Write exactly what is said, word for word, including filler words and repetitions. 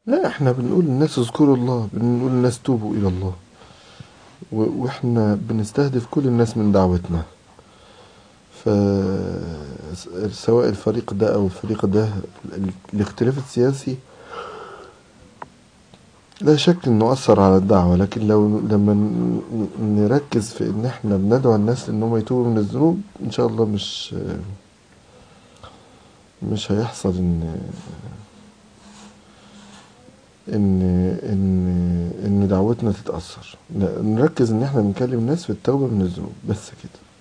لا، احنا بنقول للناس اذكروا الله، بنقول للناس توبوا الى الله، و- واحنا بنستهدف كل الناس من دعوتنا. ف سواء الفريق ده او الفريق ده، ال- الاختلاف السياسي لا شك انه اثر على الدعوة، لكن لو لما ن- نركز في ان احنا بندعو الناس انهم يتوبوا من الذنوب، ان شاء الله مش مش هيحصل ان ان ان ان دعوتنا تتأثر. لا، نركز ان احنا بنكلم الناس في التوبة من الذنوب بس كده.